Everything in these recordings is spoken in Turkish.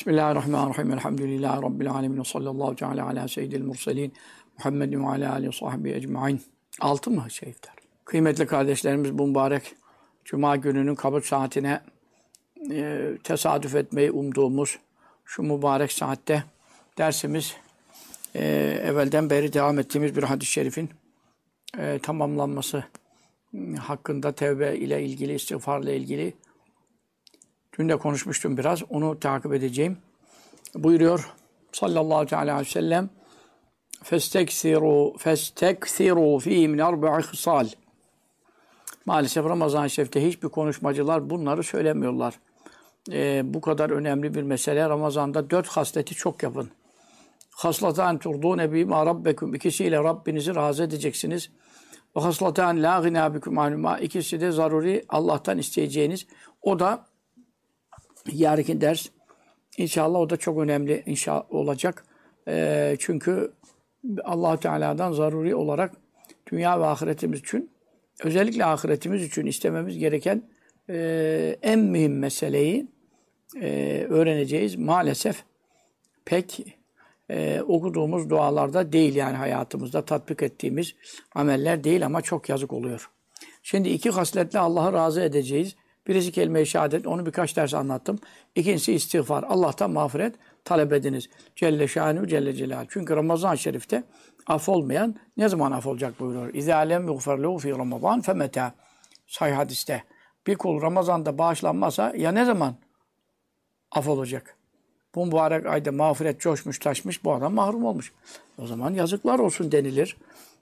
Bismillahirrahmanirrahim. Elhamdülillahi Rabbil alemin. Sallallahu teala ala seyyidil murselin. Muhammedin ve ala alihi sahbihi ecmaîn. 6 mı iftar? Kıymetli kardeşlerimiz, bu mübarek Cuma gününün kabul saatine tesadüf etmeyi umduğumuz şu mübarek saatte dersimiz evvelden beri devam ettiğimiz bir hadis-i şerifin tamamlanması hakkında, tevbe ile ilgili, istiğfarla ilgili. Dün de konuşmuştum biraz. Onu takip edeceğim. Buyuruyor sallallahu teala aleyhi ve sellem فَاسْتَكْثِرُوا ف۪ي مِنْ اَرْبَعِ خِصَالٍ. Maalesef Ramazan-ı Şerif'te hiçbir konuşmacılar bunları söylemiyorlar. Bu kadar önemli bir mesele. Ramazan'da 4 hasleti çok yapın. خَصْلَتَانْ تُرْضُونَ بِمَا رَبَّكُمْ. İkisiyle Rabbinizi razı edeceksiniz. وَخَصْلَتَانْ لَا غِنَا بِكُمْ عَنُمَا. İkisi de zaruri, Allah'tan isteyeceğiniz. O da yarınki ders. İnşallah o da çok önemli olacak. Çünkü Allah-u Teala'dan zaruri olarak dünya ve ahiretimiz için, özellikle ahiretimiz için istememiz gereken en mühim meseleyi öğreneceğiz. Maalesef pek okuduğumuz dualarda değil, yani hayatımızda tatbik ettiğimiz ameller değil ama çok yazık oluyor. Şimdi 2 hasletle Allah'ı razı edeceğiz. Birisi kelime-i şehadet, onu birkaç ders anlattım. İkincisi istiğfar. Allah'tan mağfiret talep ediniz. Celle şânuhu Celle Celal. Çünkü Ramazan-ı Şerif'te af olmayan ne zaman af olacak buyuruyor. İzâ lem yughfar lehu fî Ramazan femetâ. Sahih hadiste. Bir kul Ramazan'da bağışlanmazsa ya ne zaman af olacak? Bu mübarek ayda mağfiret coşmuş taşmış, bu adam mahrum olmuş. O zaman yazıklar olsun denilir.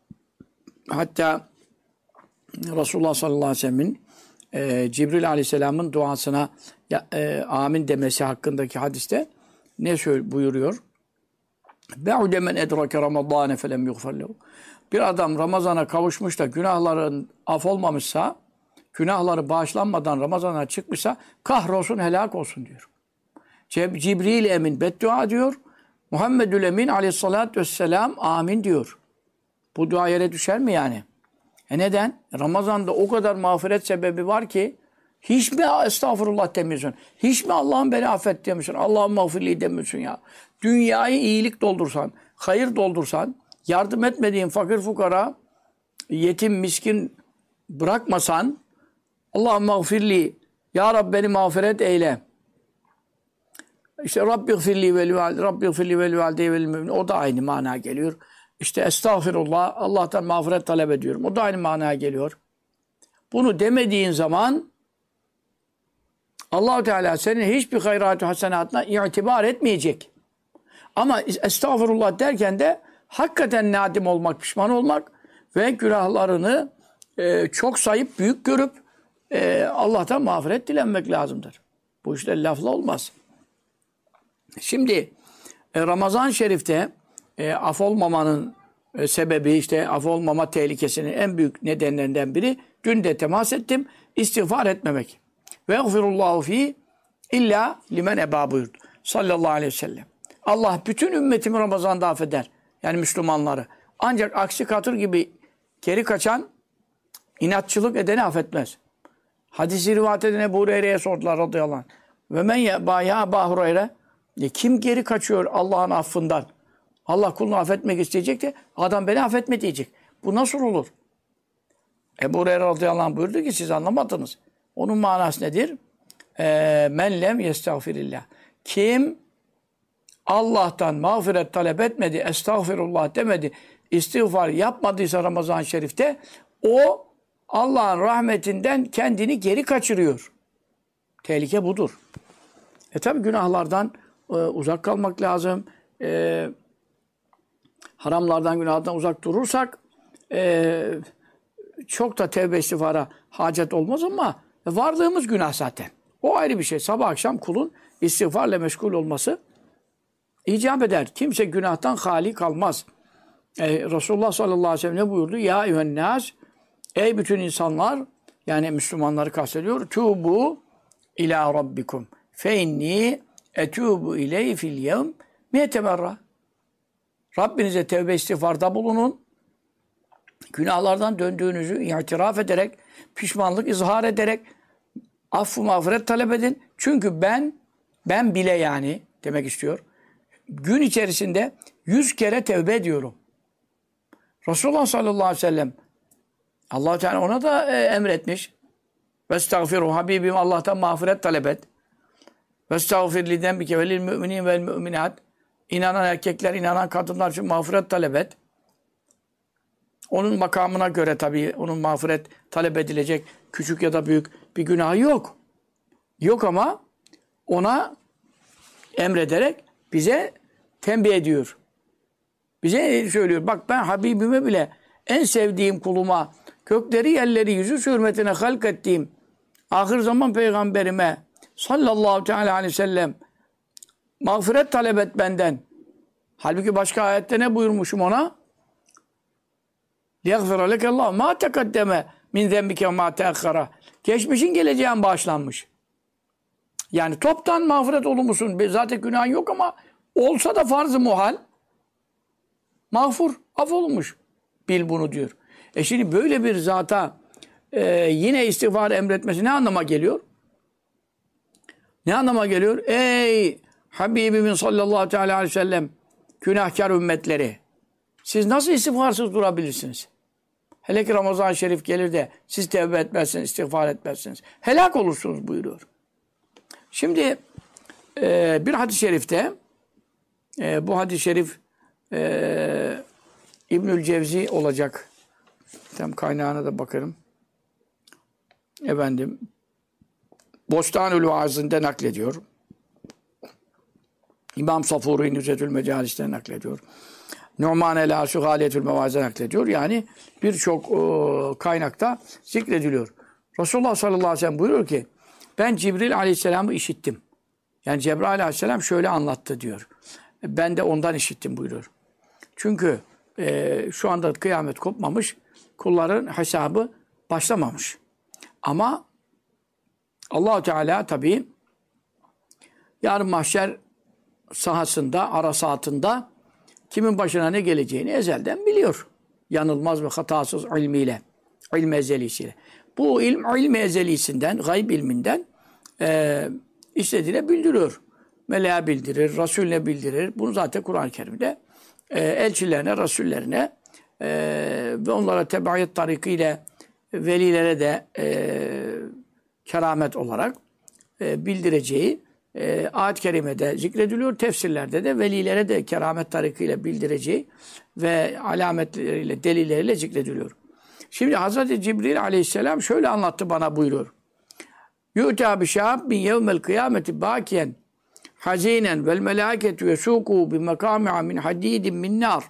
Hatta Resulullah sallallahu aleyhi ve sellem'in Cibril aleyhisselamın duasına amin demesi hakkındaki hadiste ne buyuruyor? Be'ude men edrake Ramazâne felem yughfar lehu. Bir adam Ramazan'a kavuşmuş da günahların af olmamışsa, günahları bağışlanmadan Ramazan'a çıkmışsa kahrolsun, helak olsun diyor. Cibril Emin beddua diyor. Muhammedül Emin aleyhissalatü vesselam amin diyor. Bu dua yere düşer mi yani? Neden? Ramazan'da o kadar mağfiret sebebi var ki hiç mi estağfurullah demiyorsun? Hiç mi Allah'ım beni affet demiyorsun? Allah'ım mağfirli demiyorsun ya? Dünyayı iyilik doldursan, hayır doldursan, yardım etmediğin fakir fukara, yetim, miskin bırakmasan, Allah'ım mağfirli, ya Rabbi beni mağfiret eyle. İşte Rabbi gfirli vel valideyye vel mümin. O da aynı manaya geliyor. İşte estağfirullah, Allah'tan mağfiret talep ediyorum. O da aynı manaya geliyor. Bunu demediğin zaman Allah-u Teala senin hiçbir hayrat-ı hasenatına itibar etmeyecek. Ama estağfirullah derken de hakikaten nadim olmak, pişman olmak ve günahlarını çok sayıp, büyük görüp Allah'tan mağfiret dilenmek lazımdır. Bu işler lafla olmaz. Şimdi Ramazan-ı Şerif'te af olmamanın sebebi, işte af olmama tehlikesinin en büyük nedenlerinden biri, dün de temas ettim, istiğfar etmemek. Ve gfirullahu fi illa limen eba buyurdu sallallahu aleyhi ve sellem. Allah bütün ümmetimi Ramazan'da affeder. Yani Müslümanları. Ancak aksi katır gibi geri kaçan, inatçılık edeni affetmez. Hadisi rivayet eden Ebu Hureyre'ye sordular radıyallahu anh. Ve men ya Ebu Hureyre, kim geri kaçıyor Allah'ın affından? Allah kulunu affetmek isteyecek de adam beni affetme diyecek. Bu nasıl olur? Ebu Hureyre radıyallahu anh buyurdu ki siz anlamadınız. Onun manası nedir? Men lem yestağfirillah. Kim Allah'tan mağfiret talep etmedi, estağfirullah demedi, istiğfar yapmadıysa Ramazan-ı Şerif'te o Allah'ın rahmetinden kendini geri kaçırıyor. Tehlike budur. Tabi günahlardan uzak kalmak lazım. Haramlardan, günahlardan uzak durursak çok da tevbe istiğfara hacet olmaz ama varlığımız günah zaten. O ayrı bir şey. Sabah akşam kulun istiğfarla meşgul olması icap eder. Kimse günahtan hali kalmaz. Resulullah sallallahu aleyhi ve sellem ne buyurdu? Ya eyyühennâs, ey bütün insanlar, yani Müslümanları kastediyor. Tubu ila rabbikum fe inni etûbu ileyhi fil yevm mi'ete merra. Rabbinize tevbe istiğfarda bulunun. Günahlardan döndüğünüzü itiraf ederek, pişmanlık izhar ederek affı mağfiret talep edin. Çünkü ben bile, yani demek istiyor. Gün içerisinde 100 kere tevbe ediyorum. Resulullah sallallahu aleyhi ve sellem Allah Teala ona da emretmiş. Vestağfiru Habibim, Allah'tan mağfiret talep et. Vestağfir li dembike ve lil müminin vel müminat. İnanan erkekler, inanan kadınlar için mağfiret talep et. Onun makamına göre tabii onun mağfiret talep edilecek küçük ya da büyük bir günahı yok. Yok ama ona emrederek bize tembih ediyor. Bize söylüyor. Bak ben Habibime bile en sevdiğim kuluma gökleri yerleri yüzü hürmetine halk ettiğim ahir zaman peygamberime sallallahu teala aleyhi ve sellem mağfiret talep et benden. Halbuki başka ayette ne buyurmuşum ona? لِيَغْفِرَ لَكَ اللّٰهُ مَا تَقَدَّمَ مِنْ ذَنْبِكَ وَمَا تَأَخَّرَ. Geçmişin geleceğin bağışlanmış. Yani toptan mağfiret olunmuşsun. Zaten günahın yok ama olsa da farz-ı muhal mağfur, affolunmuş. Bil bunu diyor. Şimdi böyle bir zata yine istiğfar emretmesi ne anlama geliyor? Ne anlama geliyor? Ey Habibimin sallallahu teala aleyhi ve sellem günahkar ümmetleri. Siz nasıl istiğfarsız durabilirsiniz? Hele ki Ramazan-ı Şerif gelir de siz tevbe etmezsiniz, istiğfar etmezsiniz. Helak olursunuz buyuruyor. Şimdi bir hadis-i şerifte bu hadis-i şerif İbnül Cevzi olacak. Tam kaynağına da bakarım. Efendim Bostanül Vaaz'ında naklediyor. İmam Safuri Nüzetül Mecalis'ten naklediyor. Numan el-Aşu Haliyetül Mevaz'dan naklediyor. Yani birçok kaynakta zikrediliyor. Resulullah sallallahu aleyhi ve sellem buyuruyor ki ben Cibril aleyhisselamı işittim. Yani Cebrail aleyhisselam şöyle anlattı diyor. Ben de ondan işittim buyuruyor. Çünkü şu anda kıyamet kopmamış, kulların hesabı başlamamış. Ama Allah-u Teala tabii yarın mahşer sahasında, arasatında kimin başına ne geleceğini ezelden biliyor. Yanılmaz ve hatasız ilmiyle, ilm ezelisiyle. Bu ilm ezelisinden, gayb ilminden istediğine bildiriyor. Meleğe bildirir, Resulüne bildirir. Bunu zaten Kur'an-ı Kerim'de elçilerine, Resullerine ve onlara tebaiyet tarikiyle velilere de keramet olarak bildireceği ayet-i kerimede zikrediliyor. Tefsirlerde de velilere de keramet tarikiyle bildireceği ve alametleriyle, delilleriyle zikrediliyor. Şimdi Hazreti Cibril aleyhisselam şöyle anlattı bana buyuruyor. Yu'ta bi şâb bin yevmel kıyameti bâkiyen hazinen vel melâketu yesûkû bi mekâmi'a min hadîdin min nâr.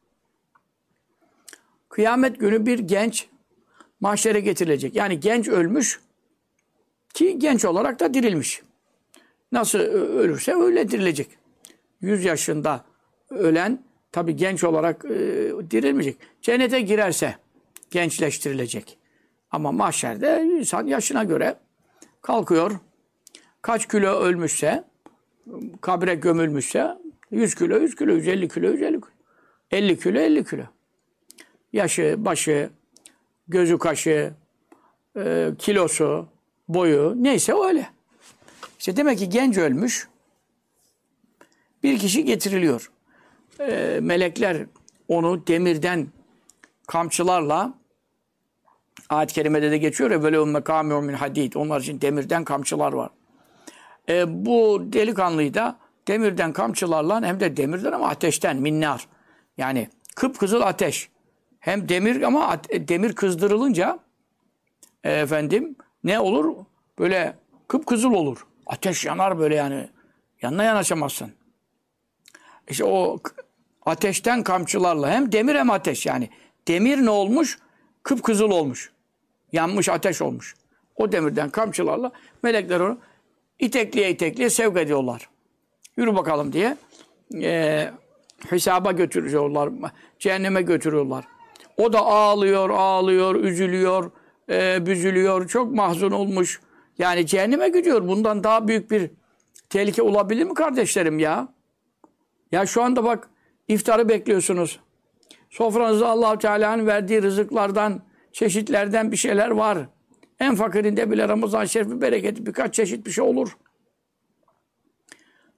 Kıyamet günü bir genç mahşere getirilecek. Yani genç ölmüş ki genç olarak da dirilmiş. Nasıl ölürse öyle dirilecek. 100 yaşında ölen tabii genç olarak dirilmeyecek. Cennete girerse gençleştirilecek. Ama mahşerde insan yaşına göre kalkıyor. Kaç kilo ölmüşse, kabre gömülmüşse 100 kilo, 100 kilo, 150 kilo, 150 kilo. 50 kilo, 50 kilo. Yaşı, başı, gözü, kaşı, kilosu, boyu neyse öyle. İşte demek ki genç ölmüş bir kişi getiriliyor. Melekler onu demirden kamçılarla ayet-i kerimede de geçiyor ya böyle mekâmi'u min hadid. Onlar için demirden kamçılar var. Bu delikanlıyı da demirden kamçılarla hem de demirden ama ateşten minnar. Yani kıpkızıl ateş. Hem demir ama demir kızdırılınca efendim ne olur? Böyle kıpkızıl olur. Ateş yanar böyle yani. Yanına yanaşamazsın. İşte o ateşten kamçılarla hem demir hem ateş yani. Demir ne olmuş? Kıpkızıl olmuş. Yanmış ateş olmuş. O demirden kamçılarla melekler onu itekliye itekliye sevk ediyorlar. Yürü bakalım diye hesaba götürüyorlar. Cehenneme götürüyorlar. O da ağlıyor, ağlıyor, üzülüyor, büzülüyor. Çok mahzun olmuş. Yani cehenneme gidiyor. Bundan daha büyük bir tehlike olabilir mi kardeşlerim ya? Ya şu anda bak iftarı bekliyorsunuz. Sofranızda Allah-u Teala'nın verdiği rızıklardan, çeşitlerden bir şeyler var. En fakirinde bile Ramazan-ı Şerif'in bereketi birkaç çeşit bir şey olur.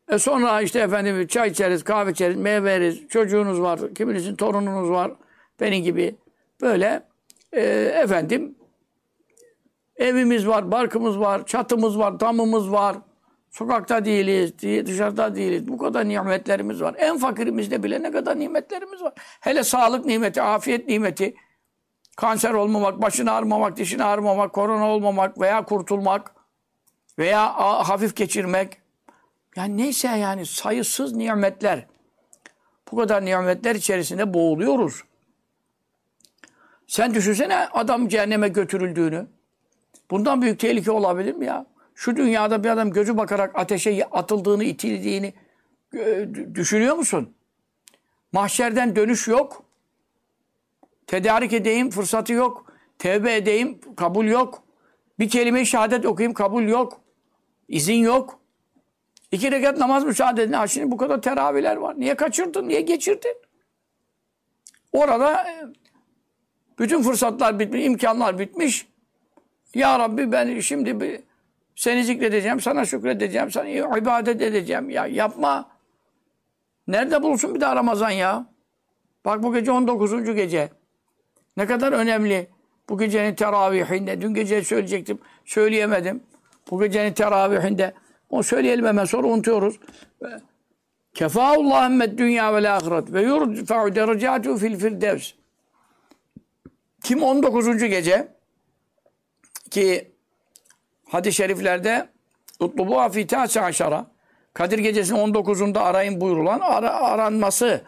Sonra işte efendim çay içeriz, kahve içeriz, meyve yeriz. Çocuğunuz var, kiminizin torununuz var. Benim gibi. Böyle efendim evimiz var, barkımız var, çatımız var, damımız var. Sokakta değiliz, dışarıda değiliz. Bu kadar nimetlerimiz var. En fakirimizde bile ne kadar nimetlerimiz var. Hele sağlık nimeti, afiyet nimeti, kanser olmamak, başını ağrımamak, dişini ağrımamak, korona olmamak veya kurtulmak veya hafif geçirmek. Yani neyse yani sayısız nimetler. Bu kadar nimetler içerisinde boğuluyoruz. Sen düşünsene adam cehenneme götürüldüğünü. Bundan büyük tehlike olabilir mi ya? Şu dünyada bir adam gözü bakarak ateşe atıldığını, itildiğini düşünüyor musun? Mahşerden dönüş yok. Tedarik edeyim, fırsatı yok. Tevbe edeyim, kabul yok. Bir kelime-i şehadet okuyayım, kabul yok. İzin yok. 2 rekat namaz müsaade edin. Şimdi bu kadar teravihler var. Niye kaçırdın? Niye geçirdin? Orada bütün fırsatlar bitmiş, imkanlar bitmiş. Ya Rabbi ben şimdi seni zikredeceğim, sana şükredeceğim, sana ibadet edeceğim. Ya yapma. Nerede bulsun bir daha Ramazan ya? Bak bu gece 19. gece. Ne kadar önemli. Bu gecenin teravihinde. Dün gece söyleyecektim. Söyleyemedim. Bu gecenin teravihinde. O söyleyelim hemen sonra unutuyoruz. Kefâullâhu emmed dünya vel ahiret ve yurfa'u derecâtu fil firdevs. Kim 19. gece ki hadis-i şeriflerde utlubuha fî tâsi aşara Kadir gecesinin 19'unda arayın buyurulan aranması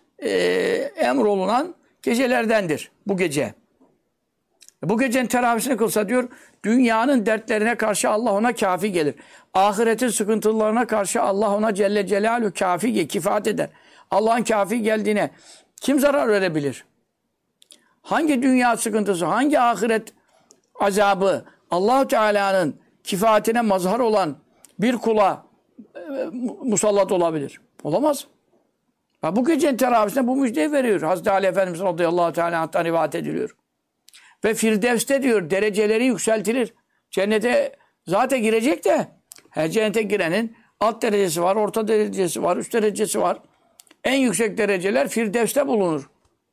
emrolunan gecelerdendir bu gece. Bu gecenin teravisini kılsa diyor dünyanın dertlerine karşı Allah ona kafi gelir. Ahiretin sıkıntılarına karşı Allah ona Celle Celaluhu kafi, kifayet eder. Allah'ın kafi geldiğine kim zarar verebilir? Hangi dünya sıkıntısı, hangi ahiret azabı Allah-u Teala'nın kifayetine mazhar olan bir kula musallat olabilir? Olamaz. Bu gecenin teravisine bu müjdeyi veriyor. Hazreti Ali Efendimiz radıyallahu teala anh'tan rivayet ediliyor. Ve Firdevs'te diyor dereceleri yükseltilir. Cennete zaten girecek de her cennete girenin alt derecesi var, orta derecesi var, üst derecesi var. En yüksek dereceler Firdevs'te bulunur.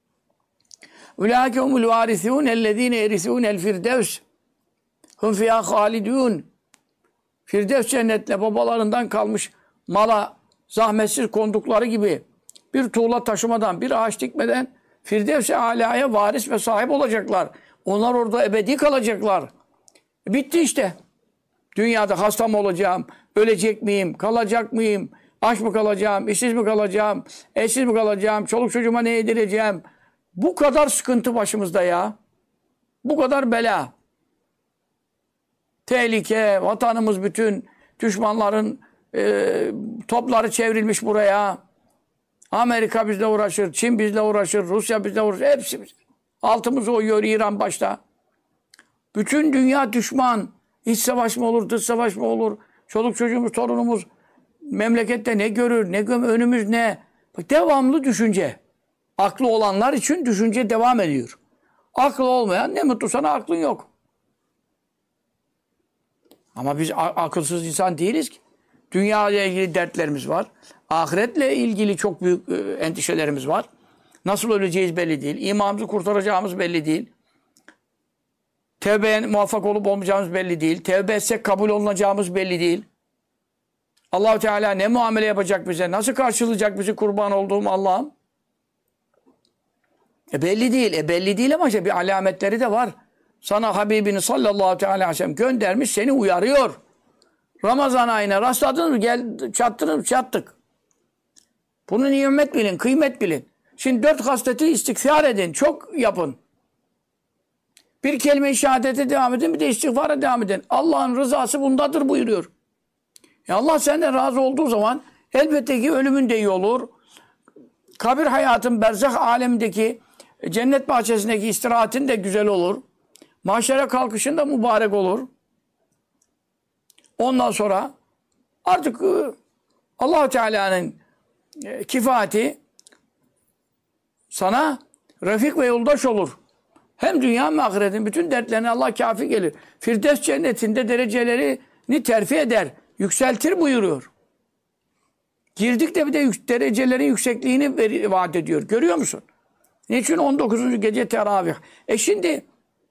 Ulaike humul varisûn ellezîne erisûnel firdevs. Hum fiyâ hâlidûn. Firdevs cennetle babalarından kalmış mala zahmetsiz kondukları gibi bir tuğla taşımadan, bir ağaç dikmeden Firdevs-i Alâ'ya varis ve sahip olacaklar. Onlar orada ebedi kalacaklar. Bitti işte. Dünyada hasta mı olacağım, ölecek miyim, kalacak mıyım, aç mı kalacağım, işsiz mi kalacağım, eşsiz mi kalacağım, çoluk çocuğuma ne yedireceğim. Bu kadar sıkıntı başımızda ya. Bu kadar bela. Tehlike, vatanımız bütün, düşmanların topları çevrilmiş buraya. Amerika bizle uğraşır, Çin bizle uğraşır, Rusya bizle uğraşır, hepsi biz. Altımızı oyuyor İran başta. Bütün dünya düşman. İç savaş mı olur, dış savaş mı olur? Çoluk çocuğumuz, torunumuz memlekette ne görür, ne önümüz ne? Bak devamlı düşünce. Aklı olanlar için düşünce devam ediyor. Aklı olmayan ne mutlu sana aklın yok. Ama biz akılsız insan değiliz ki. Dünya ile ilgili dertlerimiz var. Ahiretle ilgili çok büyük endişelerimiz var. Nasıl öleceğiz belli değil. İmanımızı kurtaracağımız belli değil. Tevbeye muvaffak olup olmayacağımız belli değil. Tevbe etsek kabul olunacağımız belli değil. Allah-u Teala ne muamele yapacak bize? Nasıl karşılayacak bizi kurban olduğum Allah'ım? Belli değil. Belli değil ama işte bir alametleri de var. Sana Habibini sallallahu aleyhi ve sellem göndermiş, seni uyarıyor. Ramazan ayına rastladınız mı? Gel, çattınız mı? Çattık. Bunu nimet bilin, kıymet bilin. Şimdi 4 hasleti istiğfar edin, çok yapın. Bir kelime-i şehadete devam edin, bir de istiğfara devam edin. Allah'ın rızası bundadır buyuruyor. Allah senden razı olduğu zaman elbette ki ölümün de iyi olur. Kabir hayatın, berzah alemindeki, cennet bahçesindeki istirahatin de güzel olur. Mahşere kalkışın da mübarek olur. Ondan sonra artık Allah-u Teala'nın kifayeti sana refik ve yoldaş olur. Hem dünya hem ahiretin bütün dertlerine Allah kafi gelir. Firdevs cennetinde derecelerini terfi eder, yükseltir buyuruyor. Girdik de bir de derecelerin yüksekliğini vaat ediyor. Görüyor musun? Niçin 19. gece teravih? Şimdi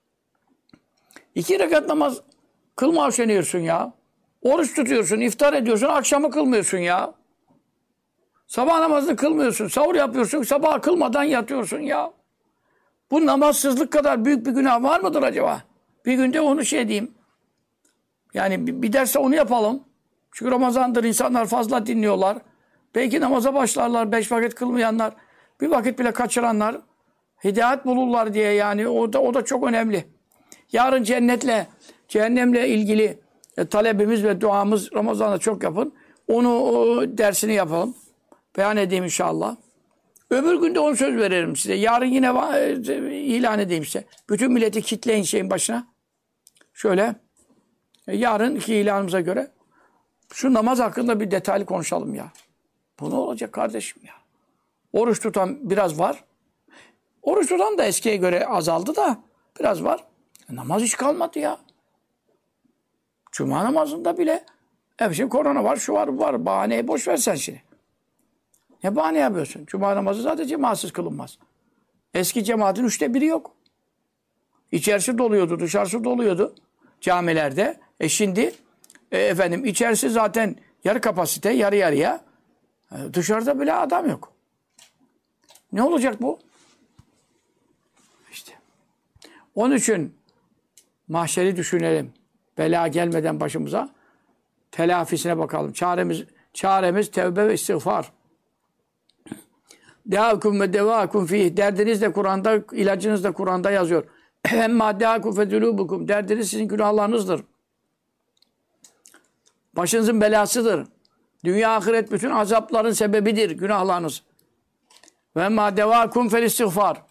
2 rekat namaz kılma üşeniyorsun ya. Oruç tutuyorsun, iftar ediyorsun, akşamı kılmıyorsun ya. Sabah namazını kılmıyorsun, sahur yapıyorsun, sabah kılmadan yatıyorsun ya. Bu namazsızlık kadar büyük bir günah var mıdır acaba? Bir günde onu diyeyim. Yani bir derse onu yapalım. Çünkü Ramazan'dır, insanlar fazla dinliyorlar. Belki namaza başlarlar, 5 vakit kılmayanlar, bir vakit bile kaçıranlar hidayet bulurlar diye yani o da çok önemli. Yarın cehennemle ilgili talebimiz ve duamız Ramazan'da çok yapın. O dersini yapalım. Beyan edeyim inşallah. Öbür günde onu söz veririm size. Yarın yine ilan edeyim size. Bütün milleti kitleyin şeyin başına. Şöyle yarınki ilanımıza göre şu namaz hakkında bir detaylı konuşalım ya. Bu ne olacak kardeşim ya? Oruç tutan biraz var. Oruç tutan da eskiye göre azaldı da biraz var. Namaz hiç kalmadı ya. Cuma namazında bile şimdi korona var, şu var, bu var. Bahaneyi boş ver sen şimdi. Ne bahane yapıyorsun? Cuma namazı zaten cemaatsız kılınmaz. Eski cemaatin 1/3 yok. İçerisi doluyordu, dışarısı doluyordu camilerde. Şimdi içerisi zaten yarı kapasite, yarı yarıya. Dışarıda bile adam yok. Ne olacak bu? İşte. Onun için mahşeri düşünelim. Bela gelmeden başımıza telafisine bakalım. Çaremiz tevbe ve istiğfar. Deâkum ve devâkum fîh. Derdiniz de Kur'an'da, ilacınız da Kur'an'da yazıyor. Emmâ deâkum fe zulûbukum. Derdiniz sizin günahlarınızdır. Başınızın belasıdır. Dünya ahiret bütün azapların sebebidir günahlarınız. Ve emmâ devâkum fel istiğfar.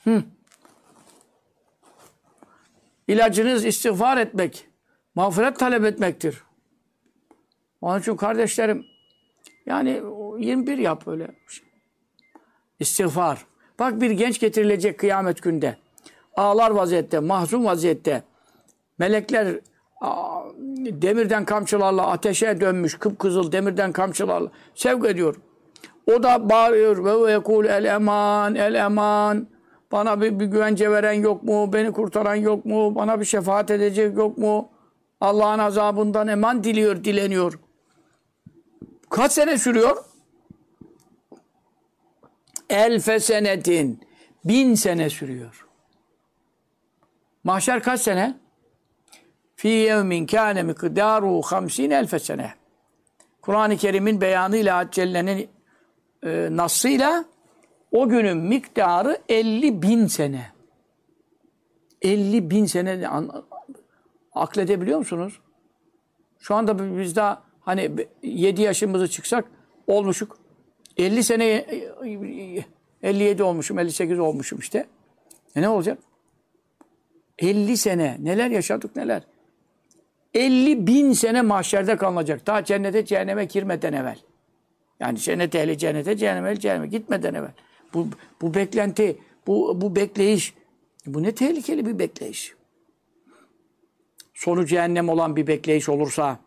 İlacınız istiğfar etmek. Mağfiret talep etmektir. Onun için kardeşlerim yani 21 yap öyle. İstiğfar. Bak bir genç getirilecek kıyamet günde. Ağlar vaziyette, mahzun vaziyette. Melekler demirden kamçılarla ateşe dönmüş, kıpkızıl demirden kamçılarla sevk ediyor. O da bağırıyor ve yekul el eman, el eman. Bana bir güvence veren yok mu? Beni kurtaran yok mu? Bana bir şefaat edecek yok mu? Allah'ın azabından eman dileniyor. Kaç sene sürüyor? 1000 senetin. 1000 sene sürüyor. Mahşer kaç sene? Fî yevmin kâne mikdâruhu 50.000 sene. Kur'an-ı Kerim'in beyanıyla, Celle'nin nassıyla o günün miktarı 50.000 sene. 50.000 sene akledebiliyor musunuz? Şu anda biz daha hani 7 yaşımızı çıksak olmuşuk. 50 sene 57 olmuşum, 58 olmuşum işte. Ne olacak? 50 sene. Neler yaşadık neler. 50.000 sene mahşerde kalınacak. Ta cennete cehenneme girmeden evvel. Yani cennete ehli cennete, cehenneme ehli cehenneme gitmeden evvel. Bu beklenti, bu bekleyiş. Bu ne tehlikeli bir bekleyiş. Sonu cehennem olan bir bekleyiş olursa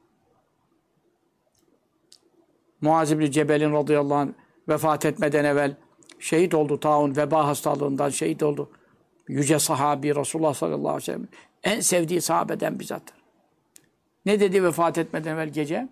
Muaz İbni Cebel'in radıyallahu anh vefat etmeden evvel şehit oldu. Taun veba hastalığından şehit oldu. Yüce sahabi Resulullah sallallahu aleyhi ve sellem en sevdiği sahabeden bizzattır. Ne dedi vefat etmeden evvel gece?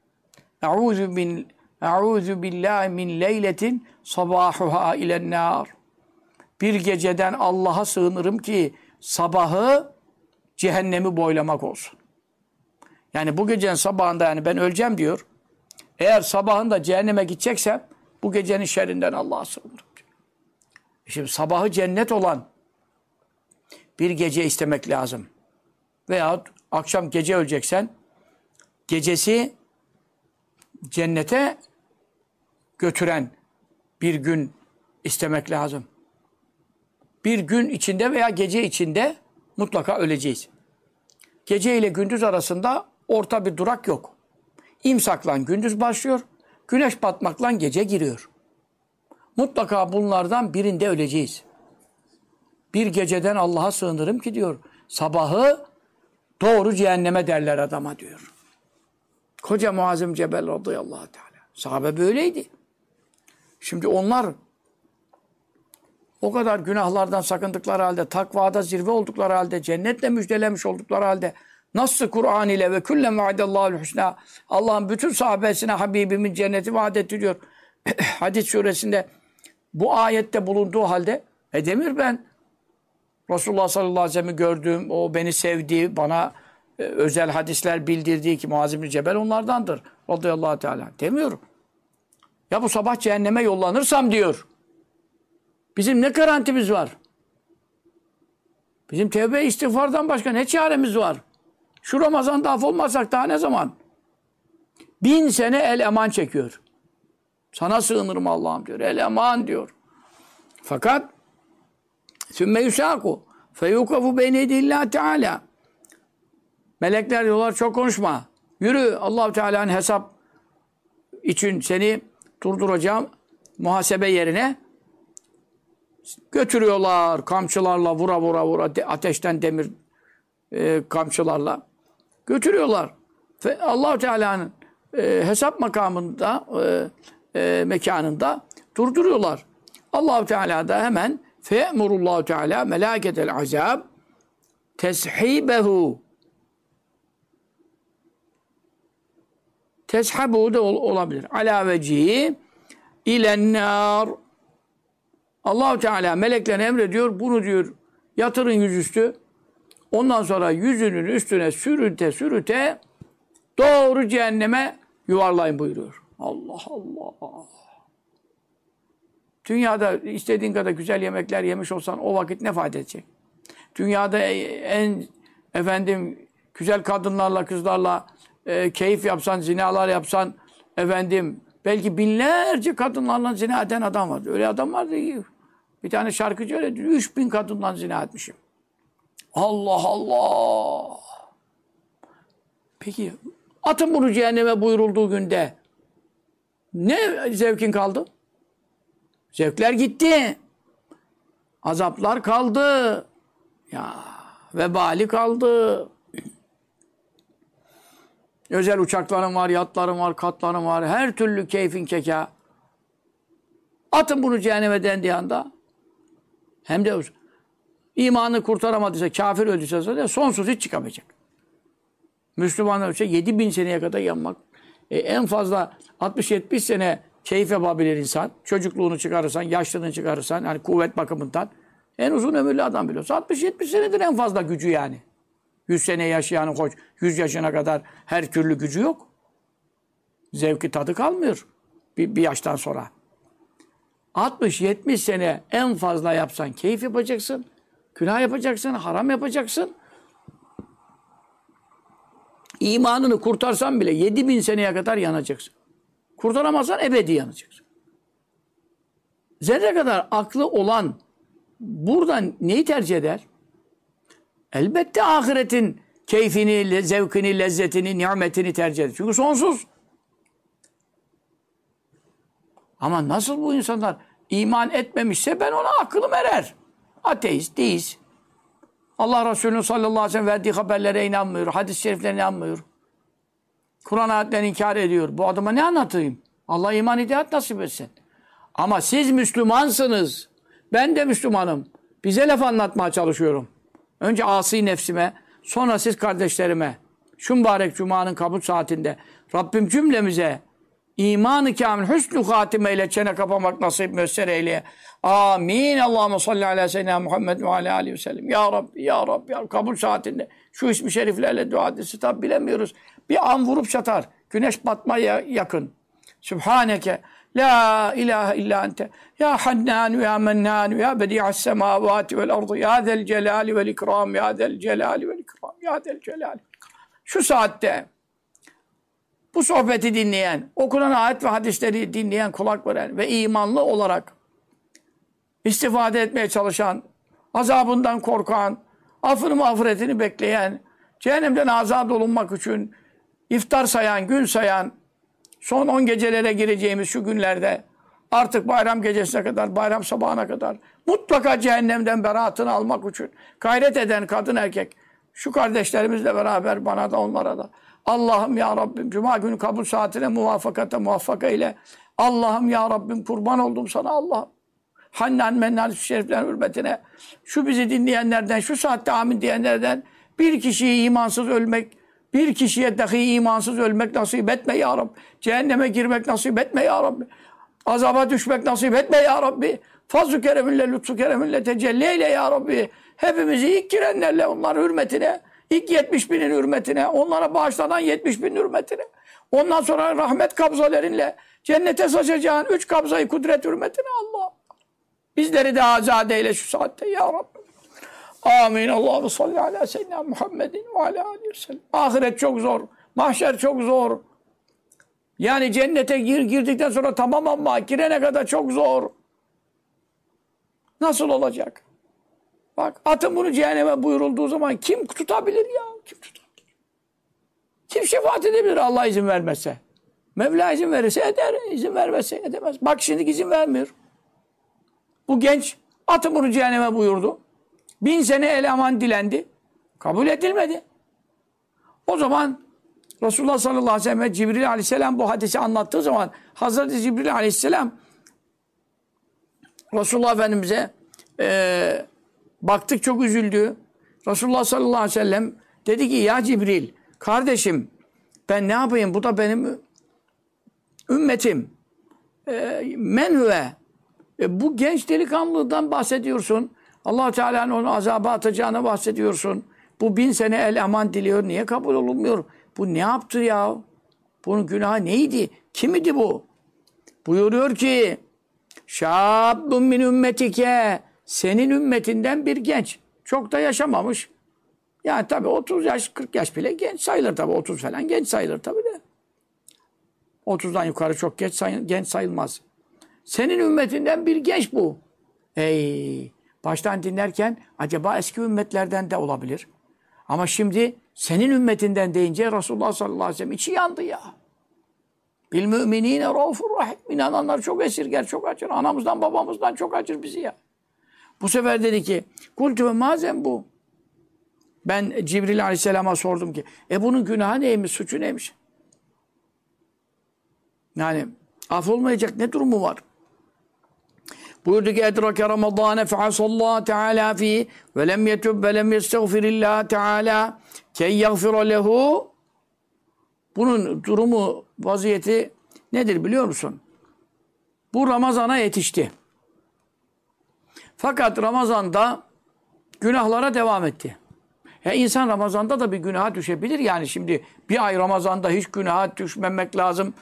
Eûzü billahi min leyletin sabahuha ilennâr. Bir geceden Allah'a sığınırım ki sabahı cehennemi boylamak olsun. Yani bu gecenin sabahında yani ben öleceğim diyor. Eğer sabahında cehenneme gideceksem bu gecenin şerrinden Allah'a sığınırım. Şimdi sabahı cennet olan bir gece istemek lazım. Veyahut akşam gece öleceksen gecesi cennete götüren bir gün istemek lazım. Bir gün içinde veya gece içinde mutlaka öleceğiz. Gece ile gündüz arasında orta bir durak yok. İmsakla gündüz başlıyor, güneş batmakla gece giriyor. Mutlaka bunlardan birinde öleceğiz. Bir geceden Allah'a sığınırım ki diyor, sabahı doğru cehenneme derler adama diyor. Koca Muaz İbni Cebel radıyallahu teala. Sahabe böyleydi. Şimdi onlar o kadar günahlardan sakındıkları halde, takvada zirve oldukları halde, cennetle müjdelemiş oldukları halde nasıl Kur'an ile ve külle vaadallahul husna, Allah'ın bütün sahabesine Habibimin cenneti vaat ediyor. Hadis suresinde bu ayette bulunduğu halde demir ben Resulullah sallallahu aleyhi ve sellem'i gördüm, o beni sevdi, bana özel hadisler bildirdiği ki Muaz bin Cebel onlardandır. Radıyallahu teala. Demiyorum. Ya bu sabah cehenneme yollanırsam diyor. Bizim ne garantimiz var? Bizim tevbe istiğfardan başka ne çaremiz var? Şu Ramazan'da af olmazsak daha ne zaman? 1000 sene el eman çekiyor. Sana sığınırım Allah'ım diyor. El eman diyor. Fakat sümme yusaku feyukafu beyne idillah teala. Melekler diyorlar çok konuşma. Yürü Allah-u Teala'nın hesap için seni durduracağım muhasebe yerine. Götürüyorlar kamçılarla vura ateşten demir kamçılarla götürüyorlar. Ve Allah-u Teala'nın hesap makamında mekanında durduruyorlar. Allah-u Teala da hemen fe'murullahu Teala melâketel azab teshibehu. Teshabu da olabilir. Ala vecihi ilennâr. Allah-u Teala meleklerine emrediyor. Bunu diyor yatırın yüzüstü. Ondan sonra yüzünün üstüne sürüte doğru cehenneme yuvarlayın buyuruyor. Allah Allah. Dünyada istediğin kadar güzel yemekler yemiş olsan o vakit ne fayda edecek? Dünyada en güzel kadınlarla, kızlarla keyif yapsan, zinalar yapsan belki binlerce kadınlarla zina eden adam vardı. Öyle adam vardı. Bir tane şarkıcı öyle diyor. 3000 kadınla zina etmişim. Allah Allah. Peki atın bunu cehenneme buyurulduğu günde ne zevkin kaldı? Zevkler gitti. Azaplar kaldı. Ya vebali kaldı. Özel uçakların var, yatların var, katların var. Her türlü keyfin keka. Atın bunu cehenneme dendiği anda hem de imanı kurtaramadıysa, kafir öldüyse zaten sonsuz hiç çıkamayacak. Müslüman ölse 7000 seneye kadar yanmak. En fazla 60-70 sene keyif yapabilir insan. Çocukluğunu çıkarırsan, yaşlılığını çıkarırsan, yani kuvvet bakımından. En uzun ömürlü adam biliyorsa 60-70 senedir en fazla gücü yani. 100 sene yaşayanın koç, 100 yaşına kadar her türlü gücü yok. Zevki tadı kalmıyor bir yaştan sonra. 60-70 sene en fazla yapsan keyif yapacaksın, günah yapacaksın, haram yapacaksın. İmanını kurtarsan bile 7000 seneye kadar yanacaksın. Kurtaramazsan ebedi yanacaksın. Zerre kadar aklı olan buradan neyi tercih eder? Elbette ahiretin keyfini, zevkini, lezzetini, nimetini tercih eder. Çünkü sonsuz. Ama nasıl bu insanlar iman etmemişse ben ona aklım erer. Ateist, deist. Allah Resulü'nün sallallahu aleyhi ve sellem verdiği haberlere inanmıyor. Hadis-i şeriflerine inanmıyor. Kur'an ayetlerini inkar ediyor. Bu adama ne anlatayım? Allah iman hidayet nasip etsin. Ama siz Müslümansınız. Ben de Müslümanım. Bize laf anlatmaya çalışıyorum. Önce asi nefsime, sonra siz kardeşlerime. Şu mübarek Cuma'nın kabul saatinde Rabbim cümlemize iman-ı kamil, hüsnü hatimeyle çene kapamak nasip müessir eyle. Amin. Allahumme salli ala seyyidina Muhammed ve ala aleyhi ve sellem. Ya Rabbi, ya Rabbi, ya Rabbi. Kabul saatinde şu ismi şeriflerle dua edilsin. Tabi bilemiyoruz. Bir an vurup çatar. Güneş batmaya yakın. Sübhaneke la ilahe illa ente ya hannan ya mennan ya bedi'as semavati vel ardı ya zel celali vel ikram ya zel celali vel ikram ya zel celali. Şu saatte bu sohbeti dinleyen, okunan ayet ve hadisleri dinleyen, kulak veren ve imanlı olarak istifade etmeye çalışan, azabından korkan, affını mağfiretini bekleyen, cehennemden azat olunmak için iftar sayan, gün sayan, son 10 gecelere gireceğimiz şu günlerde artık bayram gecesine kadar, bayram sabahına kadar mutlaka cehennemden beraatını almak için gayret eden kadın erkek, şu kardeşlerimizle beraber bana da onlara da Allah'ım ya Rabbim Cuma günü kabul saatine muvaffak eyle. Allah'ım ya Rabbim kurban oldum sana Allah'ım. Hannan mennan şeriflerin hürmetine şu bizi dinleyenlerden, şu saatte amin diyenlerden bir kişiyi imansız ölmek, bir kişiye dahi imansız ölmek nasip etme ya Rabbi. Cehenneme girmek nasip etme ya Rabbi. Azaba düşmek nasip etme ya Rabbi. Fazl-ı kereminle, lütfu kereminle tecelli eyle ya Rabbi. Hepimizi ilk girenlerle onların hürmetine, ilk 70 binin hürmetine, onlara bağışlanan 70 bin hürmetine, ondan sonra rahmet kabzalerinle cennete saçacağın 3 kabzayı kudret hürmetine Allah. Bizleri de azade eyle şu saatte ya Rabbi. Amin. Allahu salli ala seyyidina Muhammedin ve ala aleyhi ve sellem. Ahiret çok zor. Mahşer çok zor. Yani cennete girdikten sonra tamam ama girene kadar çok zor. Nasıl olacak? Bak atın bunu cehenneme buyurulduğu zaman kim tutabilir ya? Kim tutabilir? Kim şefaat edebilir Allah izin vermezse? Mevla izin verirse eder, izin vermezse edemez. Bak şimdi izin vermiyor. Bu genç atın bunu cehenneme buyurdu. 1000 sene eleman dilendi. Kabul edilmedi. O zaman Resulullah sallallahu aleyhi ve sellem ve Cibril aleyhisselam bu hadisi anlattığı zaman Hazreti Cibril aleyhisselam Resulullah Efendimiz'e baktık çok üzüldü. Resulullah sallallahu aleyhi ve sellem dedi ki ya Cibril kardeşim ben ne yapayım bu da benim ümmetim. Men huve bu genç delikanlıdan bahsediyorsun. Allah Teala'nın onu azaba atacağını bahsediyorsun. Bu 1000 sene el aman diliyor. Niye kabul olunmuyor? Bu ne yaptı ya? Bunun günahı neydi? Kim idi bu? Buyuruyor ki şâbbun min ümmetike senin ümmetinden bir genç. Çok da yaşamamış. Yani tabii 30 yaş, 40 yaş bile genç sayılır tabii. 30 falan genç sayılır tabii de. 30'dan yukarı çok genç sayılmaz. Senin ümmetinden bir genç bu. Ey! Baştan dinlerken acaba eski ümmetlerden de olabilir. Ama şimdi senin ümmetinden deyince Resulullah sallallahu aleyhi ve sellem içi yandı ya. Bil müminine raufur rahim. İnananlar çok esirger, çok acır. Anamızdan babamızdan çok acır bizi ya. Bu sefer dedi ki kultu ve mazen bu. Ben Cibril aleyhisselama sordum ki bunun günahı neymiş, suçu neymiş? Yani af olmayacak ne durumu var? Buyurdu ki edrake Ramazane fe'asallahu teala fi ve lem yetub ve lem yestağfirillah teala key yagfira lehu. Bunun durumu, vaziyeti nedir biliyor musun? Bu Ramazan'a yetişti. Fakat Ramazan'da günahlara devam etti. İnsan Ramazan'da da bir günaha düşebilir. Yani şimdi bir ay Ramazan'da hiç günaha düşmemek lazım.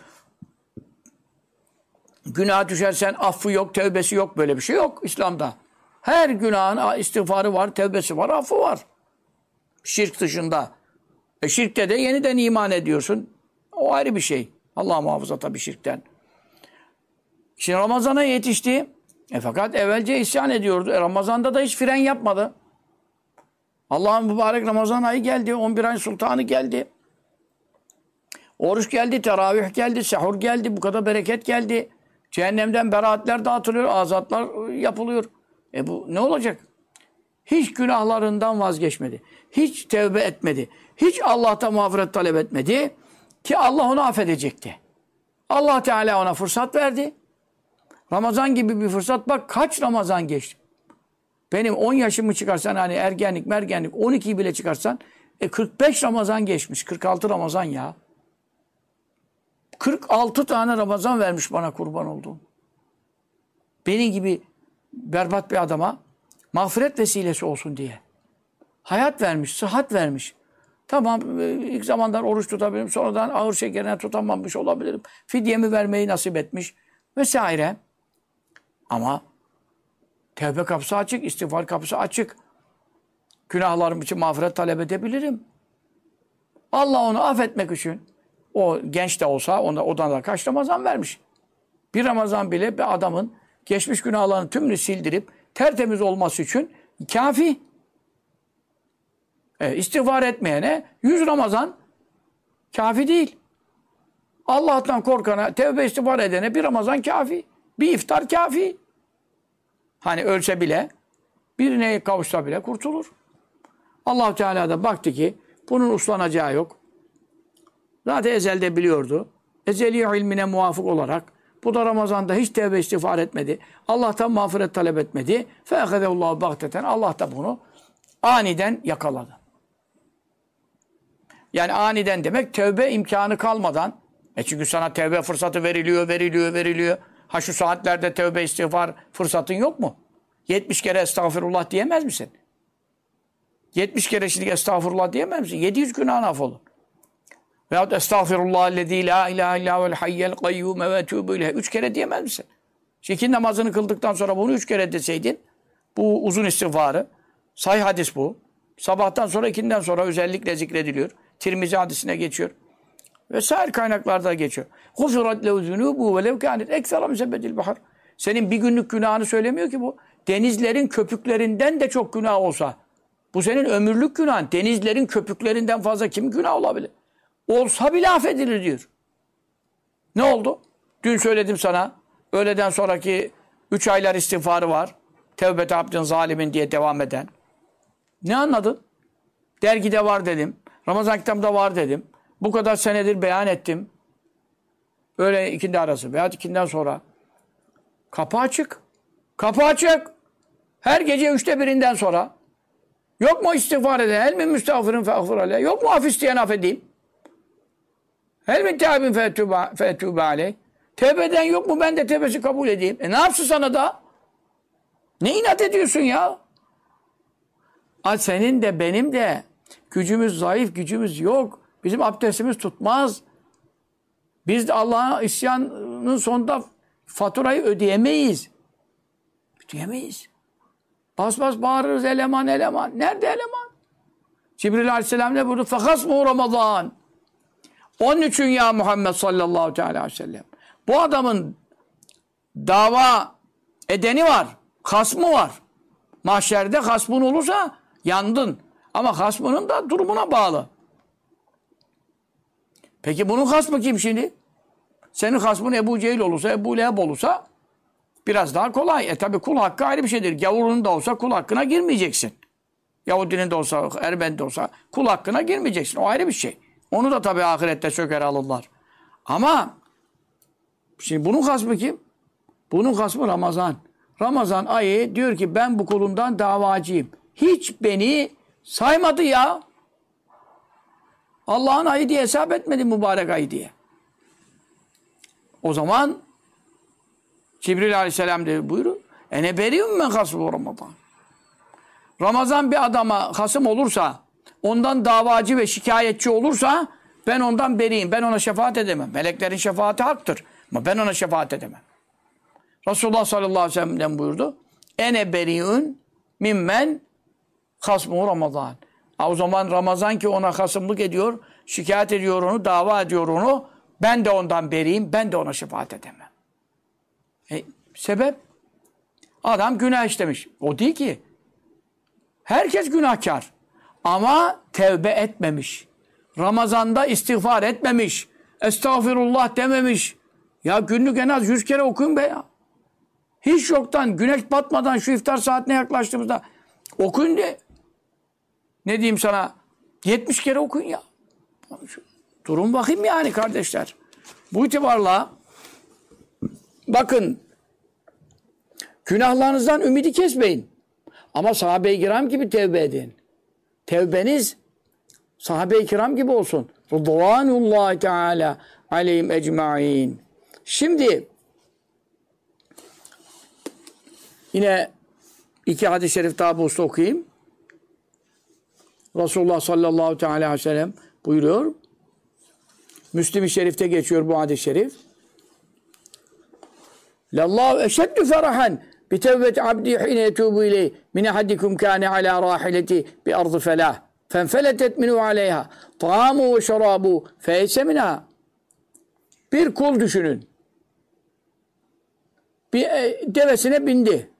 Günaha düşersen affı yok, tevbesi yok. Böyle bir şey yok İslam'da. Her günahın istiğfarı var, tevbesi var, affı var. Şirk dışında. Şirkte de yeniden iman ediyorsun. O ayrı bir şey. Allah muhafaza tabii şirkten. Şimdi Ramazan'a yetişti. Fakat evvelce isyan ediyordu. Ramazan'da da hiç fren yapmadı. Allah'ın mübarek Ramazan ayı geldi. 11 ayın sultanı geldi. Oruç geldi, teravih geldi, sahur geldi. Bu kadar bereket geldi. Cehennemden beraatler dağıtılıyor, azatlar yapılıyor. Bu ne olacak? Hiç günahlarından vazgeçmedi. Hiç tevbe etmedi. Hiç Allah'tan mağfiret talep etmedi. Ki Allah onu affedecekti. Allah Teala ona fırsat verdi. Ramazan gibi bir fırsat. Bak kaç Ramazan geçti. Benim 10 yaşımı çıkarsan hani ergenlik, mergenlik 12'yi bile çıkarsan 45 Ramazan geçmiş. 46 Ramazan ya. 46 tane Ramazan vermiş bana kurban olduğum. Benim gibi berbat bir adama mağfiret vesilesi olsun diye. Hayat vermiş, sıhhat vermiş. Tamam ilk zamanlar oruç tutabilirim. Sonradan ağır şekerine tutamamış olabilirim. Fidyemi vermeyi nasip etmiş. Vesaire. Ama tevbe kapısı açık, istiğfar kapısı açık. Günahlarım için mağfiret talep edebilirim. Allah onu affetmek için o genç de olsa odan da kaç Ramazan vermiş. Bir Ramazan bile bir adamın geçmiş günahlarını tümünü sildirip tertemiz olması için kafi. İstiğfar etmeyene 100 Ramazan kafi değil. Allah'tan korkana, tevbe istiğfar edene bir Ramazan kafi. Bir iftar kafi. Hani ölse bile, birine kavuşsa bile kurtulur. Allah Teala da baktı ki bunun uslanacağı yok. Zaten ezelde biliyordu. Ezeli ilmine muvafık olarak Bu da Ramazan'da hiç tevbe istiğfar etmedi. Allah'tan mağfiret talep etmedi. فَاَخَذَهُ bakteten. Allah da bunu aniden yakaladı. Yani aniden demek tevbe imkanı kalmadan. Çünkü sana tevbe fırsatı veriliyor. Ha şu saatlerde tevbe istiğfar fırsatın yok mu? 70 kere estağfirullah diyemez misin? 70 kere şimdi estağfurullah diyemez misin? 700 günahın affolur. Veyahut estağfirullahellezî la ilahe illâhuvel hayyel kayyûme ve etûbü ileyh. 3 kere diyemez misin? İki namazını kıldıktan sonra bunu 3 kere deseydin, bu uzun istiğfarı, sahih hadis bu. Sabahtan sonra, ikinden sonra özellikle zikrediliyor. Tirmizi hadisine geçiyor. Vesaire kaynaklarda geçiyor. Gufirat lehu zunûbû ve lev kânet eksera müsebbedil bahar. Senin bir günlük günahını söylemiyor ki bu. Denizlerin köpüklerinden de çok günah olsa. Bu senin ömürlük günahın. Denizlerin köpüklerinden fazla kim günah olabilir? Olsa bile affedilir diyor. Ne oldu? Dün söyledim sana. Öğleden sonraki 3 aylar istiğfarı var. Tevbete abdin zalimin diye devam eden. Ne anladın? Dergide var dedim. Ramazan kitabında var dedim. Bu kadar senedir beyan ettim. Öyle ikindi arası veya ikinden sonra. Kapı açık. Kapı açık. Her gece 1/3'ten sonra. Yok mu istiğfar eden? Hel min müstağfirin feğfir aleyh. Yok mu af isteyen affedeyim? Hel min tâbin fe'tûbe aleyh. Tevbeden yok mu? Ben de tevbesi kabul edeyim. Ne yapsın sana da? Ne inat ediyorsun ya? Senin de benim de gücümüz zayıf, gücümüz yok. Bizim abdestimiz tutmaz. Biz de Allah'a isyanın sonunda faturayı ödeyemeyiz. Ödeyemeyiz. Bas bas bağırırız eleman. Nerede eleman? Cibril Aleyhisselam ne buyurdu? Fekasmu Ramazan. Onun için ya Muhammed sallallahu aleyhi ve sellem. Bu adamın dava edeni var. Hasmı var. Mahşerde hasmın olursa yandın. Ama hasmının da durumuna bağlı. Peki bunun hasmı kim şimdi? Senin hasmın Ebu Cehil olursa, Ebu Leheb olursa biraz daha kolay. Tabi kul hakkı ayrı bir şeydir. Gavurun da olsa kul hakkına girmeyeceksin. Yahudinin de olsa, Ermeni de olsa kul hakkına girmeyeceksin. O ayrı bir şey. Onu da tabi ahirette söker alırlar. Ama şimdi bunun hasmı kim? Bunun hasmı Ramazan. Ramazan ayı diyor ki ben bu kulundan davacıyım. Hiç beni saymadı ya. Allah'ın ayı diye hesap etmedi mübarek ayı diye. O zaman Cibril Aleyhisselam dedi buyurun. Ene beriyum men hasbu Ramazan. Ramazan bir adama hasım olursa, ondan davacı ve şikayetçi olursa ben ondan beriyim. Ben ona şefaat edemem. Meleklerin şefaati haktır. Ama ben ona şefaat edemem. Resulullah sallallahu aleyhi ve sellem'den buyurdu. Ene beriyun mimmen hasmu Ramazan. O zaman Ramazan ki ona hasımlık ediyor, şikayet ediyor onu, dava ediyor onu. Ben de ondan beriyim, ben de ona şefaat edemem. Sebep? Adam günah işlemiş. O değil ki. Herkes günahkar. Ama tevbe etmemiş. Ramazan'da istiğfar etmemiş. Estağfirullah dememiş. Ya günlük en az 100 kere okuyun be ya. Hiç yoktan, güneş batmadan şu iftar saatine yaklaştığımızda okuyun de. Ne diyeyim sana? 70 kere okuyun ya. Durun bakayım yani kardeşler. Bu itibarla bakın günahlarınızdan ümidi kesmeyin. Ama sahabe-i kiram gibi tevbe edin. Tevbeniz sahabe-i kiram gibi olsun. Rıdvanullahi Teala aleyhim ecmaîn. Şimdi yine 2 hadis-i şerif daha bu usta okuyayım. Resulullah sallallahu aleyhi ve sellem buyuruyor. Müslim-i Şerif'te geçiyor bu hadis-i şerif. Lallahu eşeddü ferahan bi tevbeti abdi hine etubu ileyh min ahadikum kâne alâ râhileti bi ardı felah fenfeletet minhu aleyha ta'amu ve şerabu feyse minha. Bir kul düşünün. Bir devesine bindi.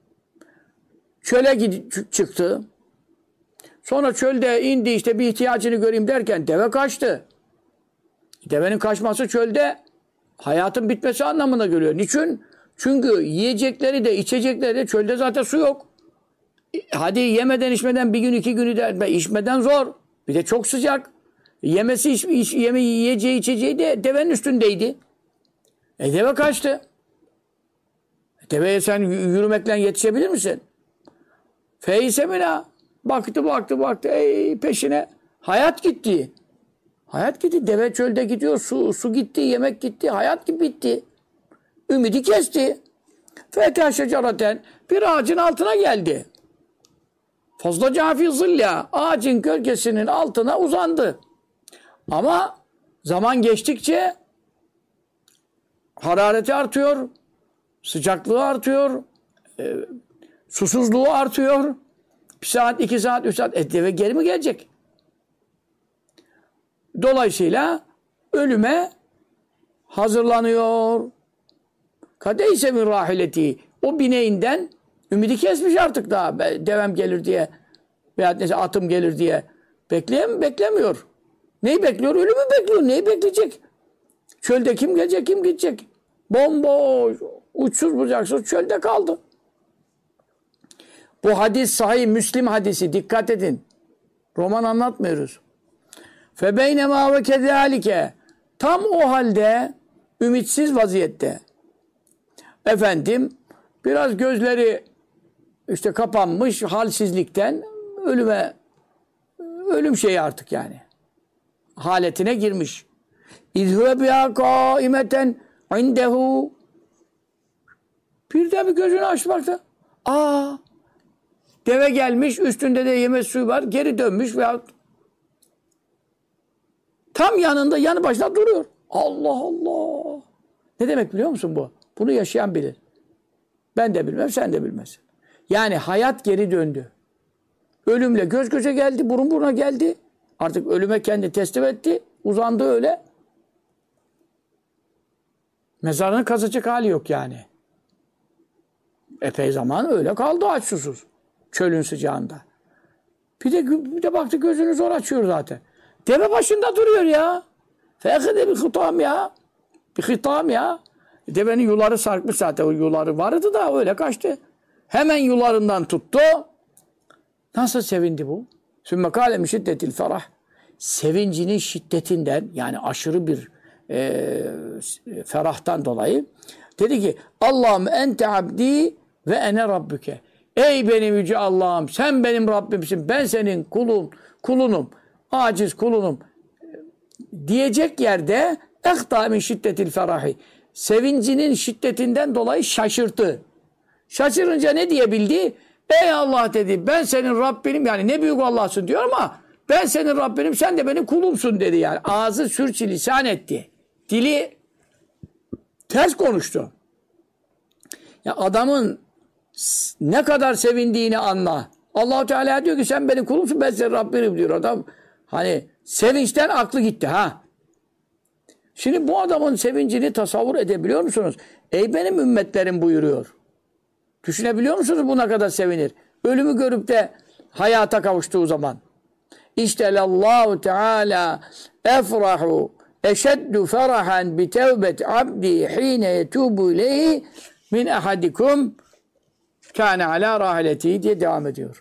Çöle çıktı. Sonra çölde indi işte bir ihtiyacını göreyim derken deve kaçtı. Devenin kaçması çölde hayatın bitmesi anlamına geliyor. Niçin? Çünkü yiyecekleri de içecekleri de çölde zaten su yok. Hadi yemeden içmeden bir gün 2 günü de içmeden zor. Bir de çok sıcak. Yemesi yiyeceği içeceği de devenin üstündeydi. Deve kaçtı. Deveye sen yürümekle yetişebilir misin? Feyse mina. Baktı. Peşine. Hayat gitti. Hayat gitti. Deve çölde gidiyor. Su gitti. Yemek gitti. Hayat gibi bitti. Ümidi kesti. Fetâ şeceraten. Bir ağacın altına geldi. Fazla cafi zilla. Ağacın gölgesinin altına uzandı. Ama zaman geçtikçe harareti artıyor. Sıcaklığı artıyor. Susuzluğu artıyor. 1 saat, 2 saat, 3 saat. Deve geri mi gelecek? Dolayısıyla ölüme hazırlanıyor. Kadeyse min rahileti. O bineğinden ümidi kesmiş artık daha. Devem gelir diye veya neyse atım gelir diye. Beklemiyor. Neyi bekliyor? Ölümü bekliyor. Neyi bekleyecek? Çölde kim gelecek, kim gidecek? Bomboş, uçsuz bucaksız çölde kaldı. Bu hadis sahih Müslim hadisi. Dikkat edin. Roman anlatmıyoruz. Febeynema ve kezalike. Tam o halde ümitsiz vaziyette. Efendim biraz gözleri işte kapanmış halsizlikten ölüm şeyi artık yani. Haletine girmiş. İzhüve biha kaimeten indehu. Birden bir gözünü açmakta. Deve gelmiş, üstünde de yeme suyu var, geri dönmüş veya tam yanında, yanı başında duruyor. Allah Allah. Ne demek biliyor musun bu? Bunu yaşayan bilir. Ben de bilmem, sen de bilmezsin. Yani hayat geri döndü. Ölümle göz göze geldi, burun buruna geldi. Artık ölüme kendi teslim etti. Uzandı öyle. Mezarını kazacak hali yok yani. Epey zaman öyle kaldı aç susuz. Çölün sıcağında. Bir de baktı gözünü zor açıyor zaten. Deve başında duruyor ya. Fekide bir hıtam ya. Bir hıtam ya. Devenin yuları sarkmış zaten. O yuları vardı da öyle kaçtı. Hemen yularından tuttu. Nasıl sevindi bu? Sümme kâle mi şiddetil ferah. Sevincinin şiddetinden yani aşırı bir ferahtan dolayı dedi ki Allah'ım ente abdi ve ene rabbüke. Ey benim yüce Allah'ım sen benim Rabbimsin. Ben senin kulunum. Aciz kulunum. Diyecek yerde ehta min şiddetil ferahi. Sevincinin şiddetinden dolayı şaşırdı. Şaşırınca ne diyebildi? Ey Allah dedi ben senin Rabbinim yani ne büyük Allah'sın diyor ama ben senin Rabbinim sen de benim kulumsun dedi yani. Ağzı sürçülisan etti. Dili ters konuştu. Ya adamın ne kadar sevindiğini anla. Allah-u Teala diyor ki sen benim kulumsun ben senin Rabbinim diyor adam. Hani sevinçten aklı gitti ha. Şimdi bu adamın sevincini tasavvur edebiliyor musunuz? Ey benim ümmetlerim buyuruyor. Düşünebiliyor musunuz bu ne kadar sevinir? Ölümü görüp de hayata kavuştuğu zaman. İşte Allahu Teala efrahu eşeddu ferahan bi tevbeti abdi hine yetubu ileyhi min ahadikum kâne alâ rahileti diye devam ediyor.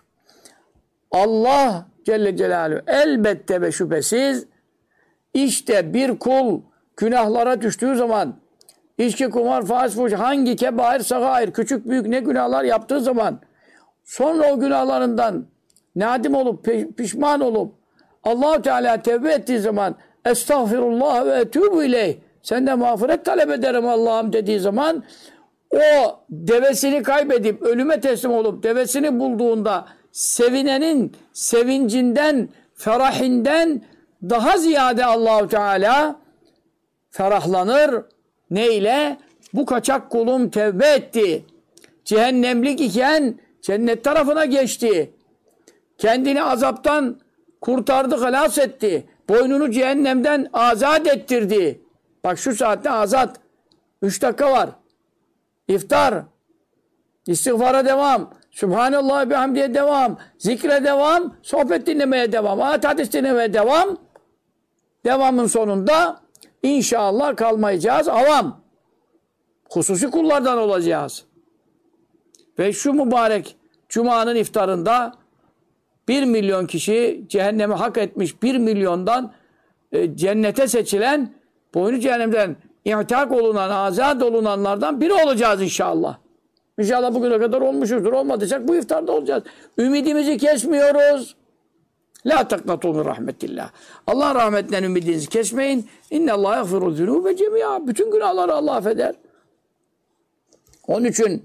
Allah Celle Celaluhu elbette ve şüphesiz işte bir kul günahlara düştüğü zaman içki, kumar, faiz, fuhuş hangi kebair, sagair küçük büyük ne günahlar yaptığı zaman sonra o günahlarından nadim olup pişman olup Allah-u Teala tevbe ettiği zaman estağfirullah ve etûbü ileyh senden mağfiret talep ederim Allah'ım dediği zaman o devesini kaybedip ölüme teslim olup devesini bulduğunda sevinenin sevincinden, ferahinden daha ziyade Allah-u Teala ferahlanır. Neyle? Bu kaçak kulum tevbe etti. Cehennemlik iken cennet tarafına geçti. Kendini azaptan kurtardı, halas etti. Boynunu cehennemden azat ettirdi. Bak şu saatte azat. 3 dakika var. İftar. İstiğfara devam. Sübhanallah bihamdiye devam. Zikre devam. Sohbet dinlemeye devam. Ayet hadis dinlemeye devam. Devamın sonunda İnşallah kalmayacağız. Avam. Hususi kullardan olacağız. Ve şu mübarek Cuma'nın iftarında 1 milyon kişi cehenneme hak etmiş 1 milyondan cennete seçilen boynu cehennemden İ'tak olunan, azat olunanlardan biri olacağız inşallah. İnşallah bugüne kadar olmuşuzdur. Olmadıysak bu iftarda olacağız. Ümidimizi kesmiyoruz. La taknatu min rahmetillah. Allah rahmetinden ümidinizi kesmeyin. İnnallâhe yagfiru zunûbe cemî'a. Bütün günahları Allah affeder. Onun için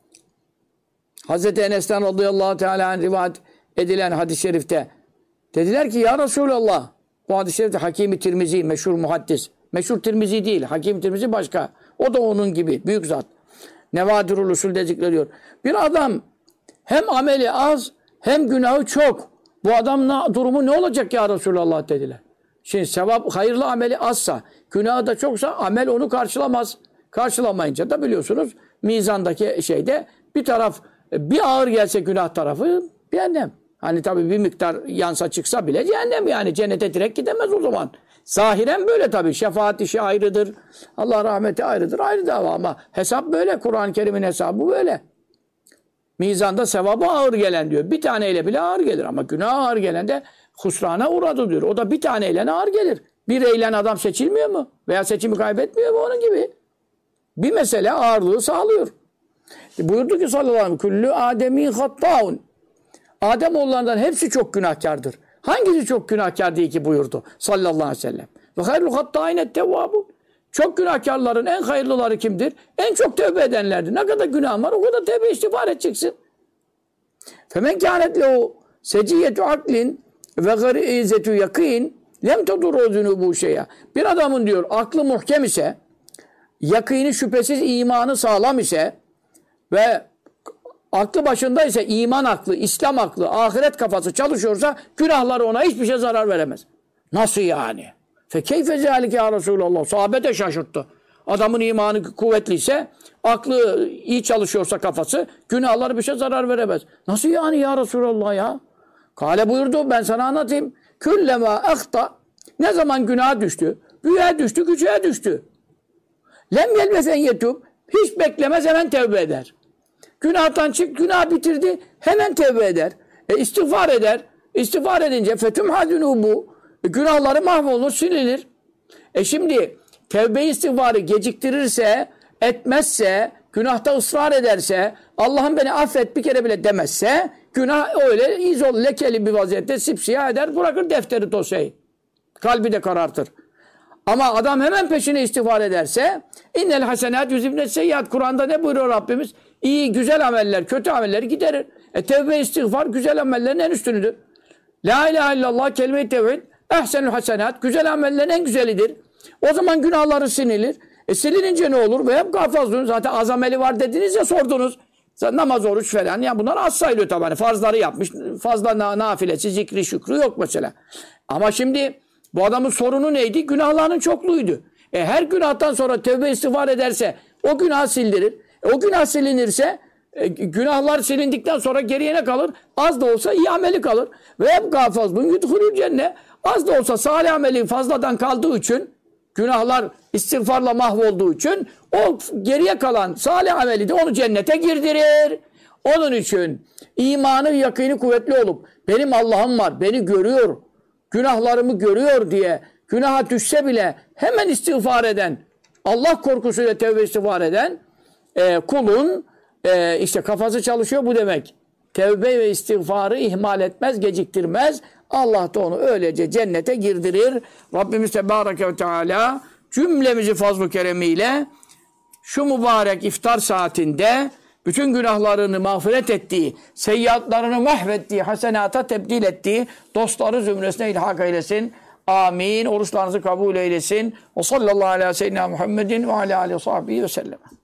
Hz. Enes'ten radıyallahu teala anh rivayet edilen hadis-i şerifte dediler ki ya Resulallah, bu hadis-i şerifte Hakim-i Tirmizi meşhur muhaddis. Meşhur Tirmizi değil. Hakim-i Tirmizi başka. O da onun gibi. Büyük zat. Nevadirul Usul'de zikrediyor. Bir adam hem ameli az hem günahı çok. Bu adam durumu ne olacak ya Resulallah dediler. Şimdi sevap, hayırlı ameli azsa, günahı da çoksa amel onu karşılamaz. Karşılamayınca da biliyorsunuz mizandaki şeyde bir taraf bir ağır gelse günah tarafı cehennem. Hani tabii bir miktar yansa çıksa bile cehennem yani. Cennete direkt gidemez o zaman. Zahiren böyle tabii. Şefaat işi ayrıdır. Allah rahmeti ayrıdır. Ayrı dava ama hesap böyle. Kur'an-ı Kerim'in hesabı böyle. Mizanda sevabı ağır gelen diyor. Bir taneyle bile ağır gelir ama günah ağır gelen de husrana uğradı diyor. O da bir taneyle ağır gelir. Bir eğlen adam seçilmiyor mu? Veya seçimi kaybetmiyor mu? Onun gibi. Bir mesele ağırlığı sağlıyor. Buyurdu ki sallallahu aleyhi ve sellem Küllü Ademîn hattâun. Ademoğullarından hepsi çok günahkardır. Hangisi çok günahkar değil ki buyurdu sallallahu aleyhi ve sellem. Ve hayrul hattâinet tevvâbun. Çok günahkarların en hayırlıları kimdir? En çok tövbe edenlerdir. Ne kadar günah var o kadar tövbe istiğfar edeceksin. Femen kânet lehu seciyyetu aklin ve garizetu yakîn lem tedurru zunûbû şey'a. Bir adamın diyor aklı muhkem ise, yakîni şüphesiz imanı sağlam ise ve aklı başında ise iman aklı, İslam aklı, ahiret kafası çalışıyorsa günahları ona hiçbir şey zarar veremez. Nasıl yani? Fekeyfe zâlike ya Resulallah. Sahabe de şaşırttı. Adamın imanı kuvvetliyse, aklı iyi çalışıyorsa kafası, günahları bir şey zarar veremez. Nasıl yani ya Resulallah ya? Kale buyurdu, ben sana anlatayım. Küllema ahta. Ne zaman günaha düştü? Büyüğe düştü, küçüğe düştü. Lem yelbesen yetub. Hiç beklemez hemen tevbe eder. Günahtan çık, günah bitirdi, hemen tevbe eder. İstiğfar eder. İstiğfar edince fetümhâ bu. Günahları mahvolur, silinir. Şimdi tevbe istiğfarı geciktirirse, etmezse, günahta ısrar ederse, Allah'ım beni affet bir kere bile demezse, günah öyle izol, lekeli bir vaziyette sipsiyah eder, bırakır defteri dosyayı. Kalbi de karartır. Ama adam hemen peşine istiğfar ederse, innel hasenat yüzibne seyyiat. Kur'an'da ne buyuruyor Rabbimiz? İyi, güzel ameller, kötü amelleri giderir. Tevbe istiğfar güzel amellerin en üstünüdür. La ilahe illallah kelime-i tevhid ehsenül hasenat. Güzel amellerin en güzelidir. O zaman günahları sinilir. Silinince ne olur? Ve hep gafazlığın. Zaten az ameli var dediniz ya, sordunuz. Namaz, oruç falan. Yani bunlar az sayılıyor tabi. Farzları yapmış. Fazla nafilesi, zikri, şükrü yok mesela. Ama şimdi bu adamın sorunu neydi? Günahlarının çokluğuydu. Her günahtan sonra tevbe istiğfar ederse o günah sildirir. O günah silinirse günahlar silindikten sonra geriye ne kalır? Az da olsa iyi ameli kalır. Ve hep gafazlığın yudhulül cennet. Az da olsa salih ameli fazladan kaldığı için, günahlar istiğfarla mahvolduğu için o geriye kalan salih ameli de onu cennete girdirir. Onun için imanı, yakini kuvvetli olup benim Allah'ım var, beni görüyor, günahlarımı görüyor diye günaha düşse bile hemen istiğfar eden, Allah korkusuyla tevbe istiğfar eden kulun işte kafası çalışıyor bu demek. Tevbe ve istiğfarı ihmal etmez, geciktirmez. Allah da onu öylece cennete girdirir. Rabbimiz Tebareke ve Teala cümlemizi fazl-ı keremiyle şu mübarek iftar saatinde bütün günahlarını mağfiret ettiği, seyyiatlarını mahvettiği, hasenata tebdil ettiği dostları zümresine ilhak eylesin. Amin. Oruçlarınızı kabul eylesin. O sallallahu aleyhi ve sellem Muhammedin ve aleyhi ve sahbihi ve sellem.